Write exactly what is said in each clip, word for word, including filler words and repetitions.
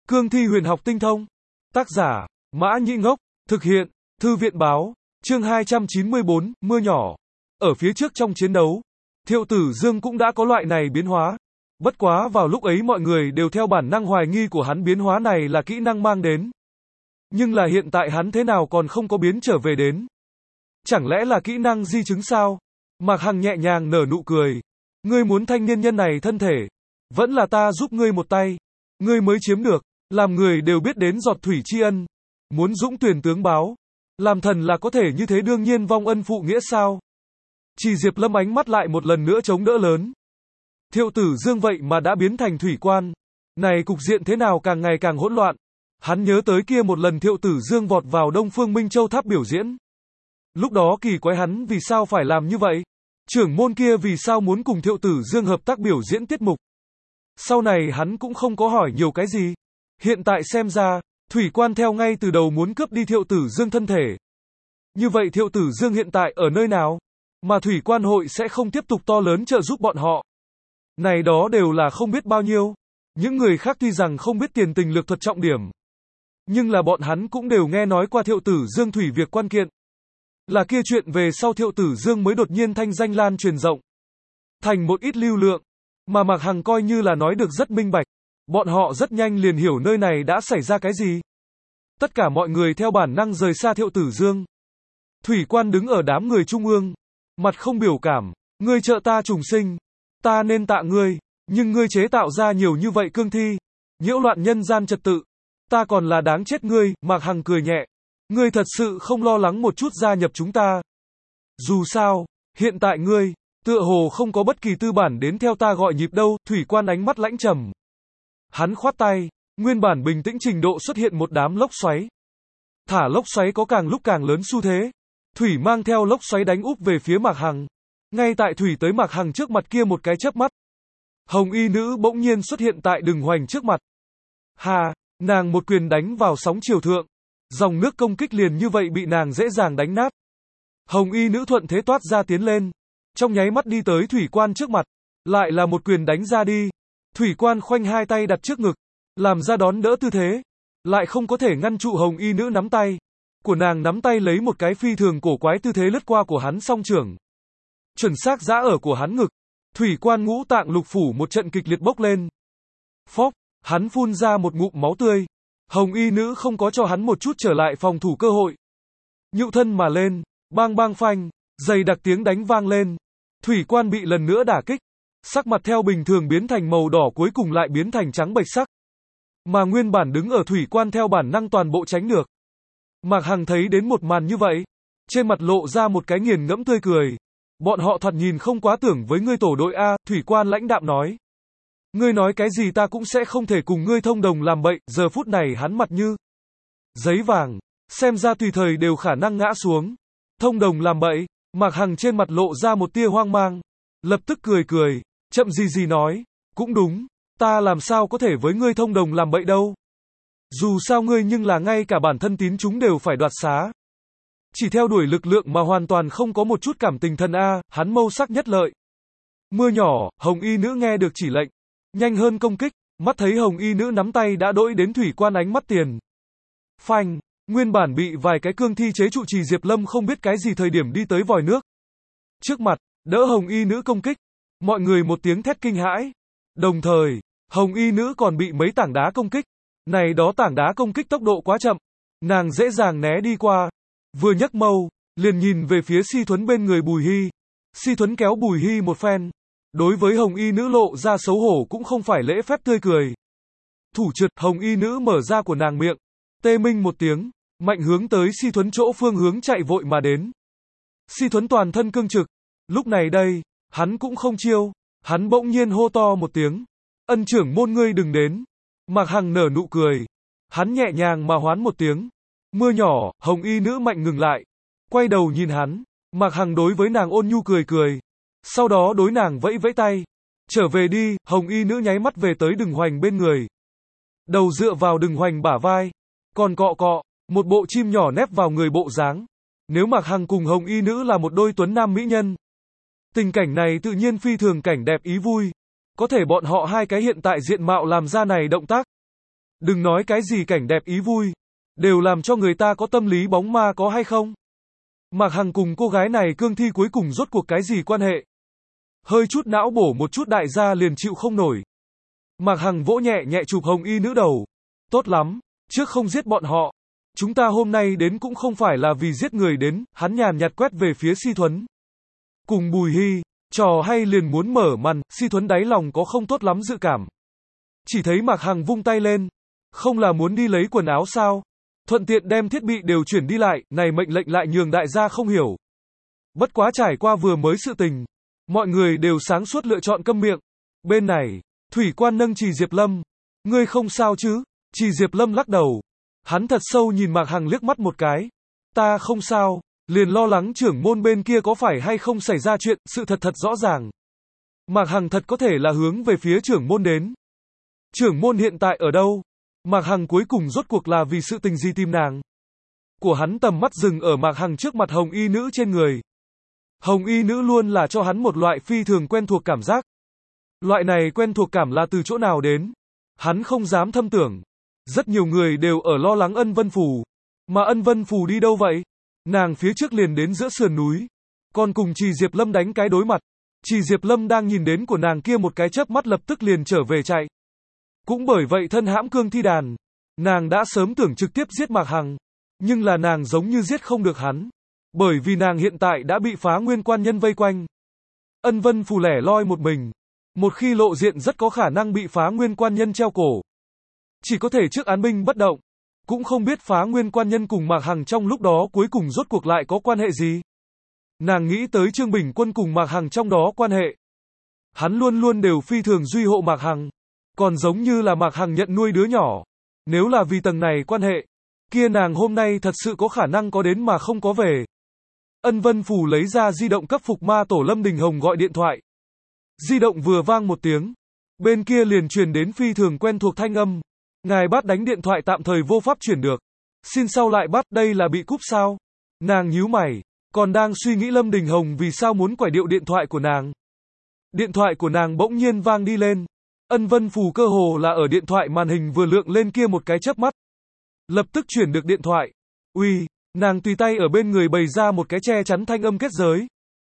Cương thi huyền học tinh thông. Tác giả, Mã Nhĩ Ngốc. Thực hiện, Thư viện báo. Chương hai trăm chín mươi bốn, mưa nhỏ. Ở phía trước trong chiến đấu, Thiệu Tử Dương cũng đã có loại này biến hóa. Bất quá vào lúc ấy mọi người đều theo bản năng hoài nghi của hắn biến hóa này là kỹ năng mang đến. Nhưng là hiện tại hắn thế nào còn không có biến trở về đến. Chẳng lẽ là kỹ năng di chứng sao? Mạc Hằng nhẹ nhàng nở nụ cười. Ngươi muốn thanh niên nhân này thân thể. Vẫn là ta giúp ngươi một tay. Ngươi mới chiếm được. Làm người đều biết đến giọt thủy tri ân. Muốn dũng tuyển tướng báo. Làm thần là có thể như thế đương nhiên vong ân phụ nghĩa sao? Chỉ Diệp Lâm ánh mắt lại một lần nữa chống đỡ lớn. Thiệu Tử Dương vậy mà đã biến thành thủy quan. Này cục diện thế nào càng ngày càng hỗn loạn. Hắn nhớ tới kia một lần Thiệu Tử Dương vọt vào Đông Phương Minh Châu tháp biểu diễn. Lúc đó kỳ quái hắn vì sao phải làm như vậy? Trưởng môn kia vì sao muốn cùng Thiệu Tử Dương hợp tác biểu diễn tiết mục? Sau này hắn cũng không có hỏi nhiều cái gì. Hiện tại xem ra, thủy quan theo ngay từ đầu muốn cướp đi Thiệu Tử Dương thân thể. Như vậy Thiệu Tử Dương hiện tại ở nơi nào? Mà thủy quan hội sẽ không tiếp tục to lớn trợ giúp bọn họ. Này đó đều là không biết bao nhiêu. Những người khác tuy rằng không biết tiền tình lược thuật trọng điểm. Nhưng là bọn hắn cũng đều nghe nói qua Thiệu Tử Dương thủy việc quan kiện. Là kia chuyện về sau Thiệu Tử Dương mới đột nhiên thanh danh lan truyền rộng. Thành một ít lưu lượng. Mà Mạc Hằng coi như là nói được rất minh bạch. Bọn họ rất nhanh liền hiểu nơi này đã xảy ra cái gì. Tất cả mọi người theo bản năng rời xa Thiệu Tử Dương. Thủy quan đứng ở đám người trung ương. Mặt không biểu cảm. Ngươi trợ ta trùng sinh. Ta nên tạ ngươi. Nhưng ngươi chế tạo ra nhiều như vậy cương thi. Nhiễu loạn nhân gian trật tự. Ta còn là đáng chết ngươi. Mạc Hằng cười nhẹ. Ngươi thật sự không lo lắng một chút gia nhập chúng ta. Dù sao, hiện tại ngươi, tựa hồ không có bất kỳ tư bản đến theo ta gọi nhịp đâu. Thủy quan ánh mắt lãnh trầm. Hắn khoát tay, nguyên bản bình tĩnh trình độ xuất hiện một đám lốc xoáy. Thả lốc xoáy có càng lúc càng lớn xu thế. Thủy mang theo lốc xoáy đánh úp về phía Mạc Hằng. Ngay tại Thủy tới Mạc Hằng trước mặt kia một cái chớp mắt. Hồng y nữ bỗng nhiên xuất hiện tại Đừng Hoành trước mặt. Hà, nàng một quyền đánh vào sóng chiều thượng. Dòng nước công kích liền như vậy bị nàng dễ dàng đánh nát. Hồng y nữ thuận thế toát ra tiến lên. Trong nháy mắt đi tới thủy quan trước mặt. Lại là một quyền đánh ra đi. Thủy quan khoanh hai tay đặt trước ngực. Làm ra đón đỡ tư thế. Lại không có thể ngăn trụ hồng y nữ nắm tay. Của nàng nắm tay lấy một cái phi thường cổ quái tư thế lướt qua của hắn song trưởng. Chuẩn xác giã ở của hắn ngực. Thủy quan ngũ tạng lục phủ một trận kịch liệt bốc lên. Phốc, hắn phun ra một ngụm máu tươi. Hồng y nữ không có cho hắn một chút trở lại phòng thủ cơ hội. Nhựu thân mà lên, bang bang phanh, dày đặc tiếng đánh vang lên. Thủy quan bị lần nữa đả kích. Sắc mặt theo bình thường biến thành màu đỏ cuối cùng lại biến thành trắng bệch sắc. Mà nguyên bản đứng ở thủy quan theo bản năng toàn bộ tránh được. Mạc Hằng thấy đến một màn như vậy. Trên mặt lộ ra một cái nghiền ngẫm tươi cười. Bọn họ thoạt nhìn không quá tưởng với ngươi tổ đội A, thủy quan lãnh đạm nói. Ngươi nói cái gì ta cũng sẽ không thể cùng ngươi thông đồng làm bậy, giờ phút này hắn mặt như giấy vàng, xem ra tùy thời đều khả năng ngã xuống. Thông đồng làm bậy, Mạc Hằng trên mặt lộ ra một tia hoang mang, lập tức cười cười, chậm gì gì nói, cũng đúng, ta làm sao có thể với ngươi thông đồng làm bậy đâu. Dù sao ngươi nhưng là ngay cả bản thân tín chúng đều phải đoạt xá. Chỉ theo đuổi lực lượng mà hoàn toàn không có một chút cảm tình thân A, hắn mâu sắc nhất lợi. Mưa nhỏ, hồng y nữ nghe được chỉ lệnh. Nhanh hơn công kích, mắt thấy hồng y nữ nắm tay đã đỗi đến thủy quan ánh mắt tiền. Phanh, nguyên bản bị vài cái cương thi chế trụ Trì Diệp Lâm không biết cái gì thời điểm đi tới vòi nước. Trước mặt, đỡ hồng y nữ công kích. Mọi người một tiếng thét kinh hãi. Đồng thời, hồng y nữ còn bị mấy tảng đá công kích. Này đó tảng đá công kích tốc độ quá chậm. Nàng dễ dàng né đi qua. Vừa nhấc mâu, liền nhìn về phía Si Thuấn bên người Bùi Hy. Si Thuấn kéo Bùi Hy một phen. Đối với hồng y nữ lộ ra xấu hổ cũng không phải lễ phép tươi cười. Thủ trượt, hồng y nữ mở ra của nàng miệng. Tê minh một tiếng, mạnh hướng tới Si Thuấn chỗ phương hướng chạy vội mà đến. Si Thuấn toàn thân cương trực. Lúc này đây, hắn cũng không chiêu. Hắn bỗng nhiên hô to một tiếng. Ân trưởng môn ngươi đừng đến. Mạc Hằng nở nụ cười. Hắn nhẹ nhàng mà hoán một tiếng. Mưa nhỏ, hồng y nữ mạnh ngừng lại. Quay đầu nhìn hắn. Mạc Hằng đối với nàng ôn nhu cười cười. Sau đó đối nàng vẫy vẫy tay. Trở về đi, hồng y nữ nháy mắt về tới Đừng Hoành bên người. Đầu dựa vào Đừng Hoành bả vai. Còn cọ cọ, một bộ chim nhỏ nép vào người bộ dáng. Nếu Mạc Hằng cùng hồng y nữ là một đôi tuấn nam mỹ nhân. Tình cảnh này tự nhiên phi thường cảnh đẹp ý vui. Có thể bọn họ hai cái hiện tại diện mạo làm ra này động tác. Đừng nói cái gì cảnh đẹp ý vui, đều làm cho người ta có tâm lý bóng ma có hay không? Mạc Hằng cùng cô gái này cương thi cuối cùng rốt cuộc cái gì quan hệ? Hơi chút não bổ một chút đại gia liền chịu không nổi. Mạc Hằng vỗ nhẹ nhẹ chụp hồng y nữ đầu. Tốt lắm, trước không giết bọn họ. Chúng ta hôm nay đến cũng không phải là vì giết người đến, hắn nhàn nhạt quét về phía Si Thuấn. Cùng Bùi Hy, trò hay liền muốn mở màn, Si Thuấn đáy lòng có không tốt lắm dự cảm. Chỉ thấy Mạc Hằng vung tay lên. Không là muốn đi lấy quần áo sao? Thuận tiện đem thiết bị đều chuyển đi lại, này mệnh lệnh lại nhường đại gia không hiểu. Bất quá trải qua vừa mới sự tình. Mọi người đều sáng suốt lựa chọn câm miệng. Bên này, Thủy Quan nâng Trì Diệp Lâm. Ngươi không sao chứ? Trì Diệp Lâm lắc đầu. Hắn thật sâu nhìn Mạc Hằng liếc mắt một cái. Ta không sao, liền lo lắng trưởng môn bên kia có phải hay không xảy ra chuyện, sự thật thật rõ ràng. Mạc Hằng thật có thể là hướng về phía trưởng môn đến. Trưởng môn hiện tại ở đâu? Mạc Hằng cuối cùng rốt cuộc là vì sự tình gì tìm nàng? Của hắn tầm mắt dừng ở Mạc Hằng trước mặt hồng y nữ trên người. Hồng y nữ luôn là cho hắn một loại phi thường quen thuộc cảm giác. Loại này quen thuộc cảm là từ chỗ nào đến? Hắn không dám thâm tưởng. Rất nhiều người đều ở lo lắng Ân Vân Phù. Mà Ân Vân Phù đi đâu vậy? Nàng phía trước liền đến giữa sườn núi. Còn cùng Trì Diệp Lâm đánh cái đối mặt. Trì Diệp Lâm đang nhìn đến của nàng kia một cái chớp mắt lập tức liền trở về chạy. Cũng bởi vậy thân hãm cương thi đàn. Nàng đã sớm tưởng trực tiếp giết Mạc Hằng. Nhưng là nàng giống như giết không được hắn. Bởi vì nàng hiện tại đã bị Phá Nguyên Quan Nhân vây quanh. Ân Vân Phù lẻ loi một mình. Một khi lộ diện rất có khả năng bị Phá Nguyên Quan Nhân treo cổ. Chỉ có thể trước án binh bất động. Cũng không biết Phá Nguyên Quan Nhân cùng Mạc Hằng trong lúc đó cuối cùng rốt cuộc lại có quan hệ gì. Nàng nghĩ tới Trương Bình Quân cùng Mạc Hằng trong đó quan hệ. Hắn luôn luôn đều phi thường duy hộ Mạc Hằng. Còn giống như là Mạc Hằng nhận nuôi đứa nhỏ. Nếu là vì tầng này quan hệ, kia nàng hôm nay thật sự có khả năng có đến mà không có về. Ân Vân Phù lấy ra di động cấp phục ma tổ Lâm Đình Hồng gọi điện thoại. Di động vừa vang một tiếng. Bên kia liền truyền đến phi thường quen thuộc thanh âm. Ngài bắt đánh điện thoại tạm thời vô pháp chuyển được. Xin sau lại bắt, đây là bị cúp sao? Nàng nhíu mày. Còn đang suy nghĩ Lâm Đình Hồng vì sao muốn quải điệu điện thoại của nàng. Điện thoại của nàng bỗng nhiên vang đi lên. Ân Vân Phù cơ hồ là ở điện thoại màn hình vừa lượng lên kia một cái chớp mắt. Lập tức chuyển được điện thoại. Uy, nàng tùy tay ở bên người bày ra một cái che chắn thanh âm kết giới.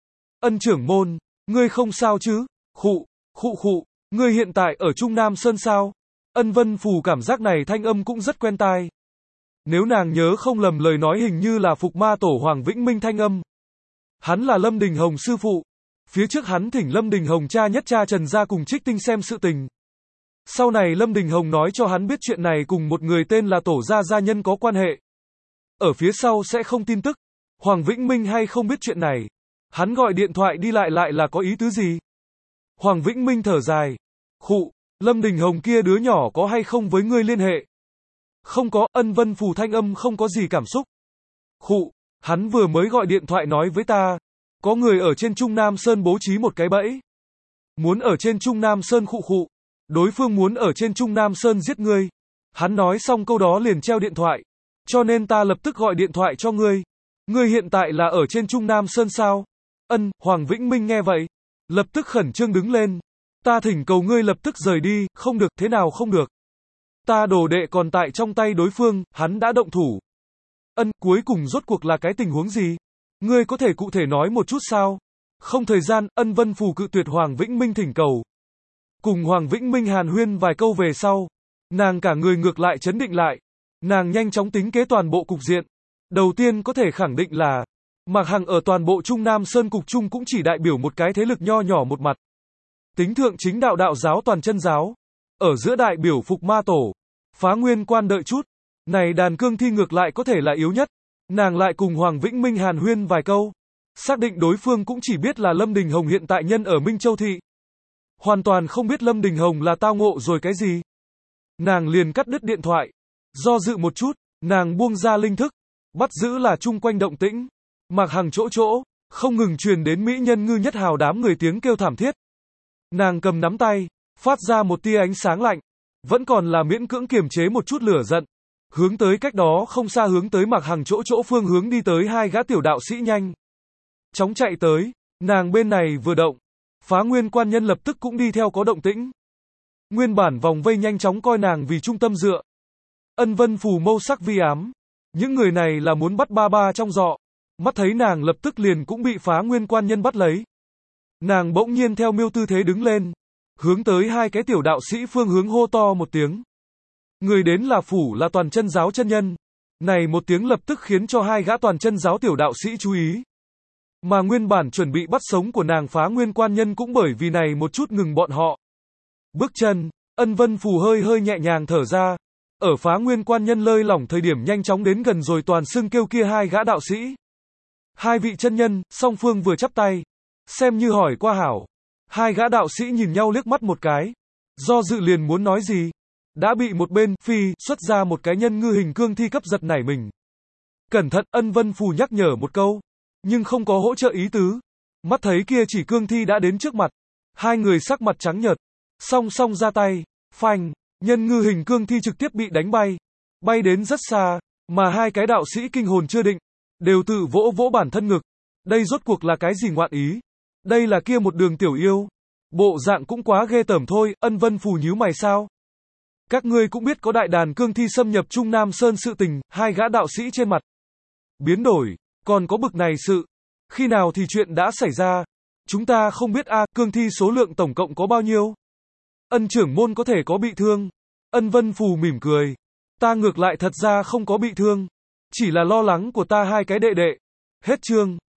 Ân trưởng môn, ngươi không sao chứ? Khụ, khụ khụ, ngươi hiện tại ở Trung Nam Sơn sao? Ân Vân Phù cảm giác này thanh âm cũng rất quen tai. Nếu nàng nhớ không lầm lời nói hình như là phục ma tổ Hoàng Vĩnh Minh thanh âm. Hắn là Lâm Đình Hồng sư phụ. Phía trước hắn thỉnh Lâm Đình Hồng cha nhất cha Trần ra cùng Trích Tinh xem sự tình. Sau này Lâm Đình Hồng nói cho hắn biết chuyện này cùng một người tên là Tổ Gia Gia Nhân có quan hệ. Ở phía sau sẽ không tin tức. Hoàng Vĩnh Minh hay không biết chuyện này. Hắn gọi điện thoại đi lại lại là có ý tứ gì? Hoàng Vĩnh Minh thở dài. Khụ, Lâm Đình Hồng kia đứa nhỏ có hay không với ngươi liên hệ? Không có, Ân Vân Phù thanh âm không có gì cảm xúc. Khụ, hắn vừa mới gọi điện thoại nói với ta. Có người ở trên Trung Nam Sơn bố trí một cái bẫy. Muốn ở trên Trung Nam Sơn khụ khụ. Đối phương muốn ở trên Trung Nam Sơn giết ngươi. Hắn nói xong câu đó liền treo điện thoại. Cho nên ta lập tức gọi điện thoại cho ngươi. Ngươi hiện tại là ở trên Trung Nam Sơn sao? Ân, Hoàng Vĩnh Minh nghe vậy. Lập tức khẩn trương đứng lên. Ta thỉnh cầu ngươi lập tức rời đi, không được, thế nào không được. Ta đồ đệ còn tại trong tay đối phương, hắn đã động thủ. Ân, cuối cùng rốt cuộc là cái tình huống gì? Ngươi có thể cụ thể nói một chút sao? Không thời gian, Ân Vân Phù cự tuyệt Hoàng Vĩnh Minh thỉnh cầu. Cùng Hoàng Vĩnh Minh hàn huyên vài câu về sau. Nàng cả người ngược lại chấn định lại. Nàng nhanh chóng tính kế toàn bộ cục diện. Đầu tiên có thể khẳng định là Mạc Hằng ở toàn bộ Trung Nam Sơn cục trung cũng chỉ đại biểu một cái thế lực nho nhỏ một mặt. Tính thượng chính đạo đạo giáo toàn chân giáo. Ở giữa đại biểu phục ma tổ. Phá Nguyên Quan đợi chút. Này đàn cương thi ngược lại có thể là yếu nhất. Nàng lại cùng Hoàng Vĩnh Minh hàn huyên vài câu. Xác định đối phương cũng chỉ biết là Lâm Đình Hồng hiện tại nhân ở Minh Châu Thị. Hoàn toàn không biết Lâm Đình Hồng là tao ngộ rồi cái gì. Nàng liền cắt đứt điện thoại. Do dự một chút, nàng buông ra linh thức. Bắt giữ là chung quanh động tĩnh. Mạc Hằng chỗ chỗ, không ngừng truyền đến mỹ nhân ngư nhất hào đám người tiếng kêu thảm thiết. Nàng cầm nắm tay, phát ra một tia ánh sáng lạnh. Vẫn còn là miễn cưỡng kiềm chế một chút lửa giận. Hướng tới cách đó không xa hướng tới Mạc Hằng chỗ chỗ phương hướng đi tới hai gã tiểu đạo sĩ nhanh. Chóng chạy tới, nàng bên này vừa động. Phá Nguyên Quan Nhân lập tức cũng đi theo có động tĩnh. Nguyên bản vòng vây nhanh chóng coi nàng vì trung tâm dựa. Ân Vân Phù mâu sắc vi ám. Những người này là muốn bắt ba ba trong dọ. Mắt thấy nàng lập tức liền cũng bị Phá Nguyên Quan Nhân bắt lấy. Nàng bỗng nhiên theo miêu tư thế đứng lên. Hướng tới hai cái tiểu đạo sĩ phương hướng hô to một tiếng. Người đến là phủ là Toàn Chân giáo chân nhân. Này một tiếng lập tức khiến cho hai gã Toàn Chân giáo tiểu đạo sĩ chú ý. Mà nguyên bản chuẩn bị bắt sống của nàng Phá Nguyên Quan Nhân cũng bởi vì này một chút ngừng bọn họ. Bước chân, Ân Vân Phù hơi hơi nhẹ nhàng thở ra. Ở Phá Nguyên Quan Nhân lơi lỏng thời điểm nhanh chóng đến gần rồi toàn xưng kêu kia hai gã đạo sĩ. Hai vị chân nhân, song phương vừa chắp tay. Xem như hỏi qua hảo. Hai gã đạo sĩ nhìn nhau liếc mắt một cái. Do dự liền muốn nói gì. Đã bị một bên, phi, xuất ra một cái nhân ngư hình cương thi cấp giật nảy mình. Cẩn thận, Ân Vân Phù nhắc nhở một câu. Nhưng không có hỗ trợ ý tứ. Mắt thấy kia chỉ cương thi đã đến trước mặt. Hai người sắc mặt trắng nhợt. Song song ra tay. Phanh. Nhân ngư hình cương thi trực tiếp bị đánh bay. Bay đến rất xa. Mà hai cái đạo sĩ kinh hồn chưa định. Đều tự vỗ vỗ bản thân ngực. Đây rốt cuộc là cái gì ngoạn ý? Đây là kia một đường tiểu yêu. Bộ dạng cũng quá ghê tởm thôi. Ân Vân Phù nhíu mày sao? Các ngươi cũng biết có đại đàn cương thi xâm nhập Trung Nam Sơn sự tình. Hai gã đạo sĩ trên mặt biến đổi. Còn có bực này sự. Khi nào thì chuyện đã xảy ra? Chúng ta không biết a, cương thi số lượng tổng cộng có bao nhiêu? Ân trưởng môn có thể có bị thương. Ân Vân Phù mỉm cười. Ta ngược lại thật ra không có bị thương. Chỉ là lo lắng của ta hai cái đệ đệ. Hết chương.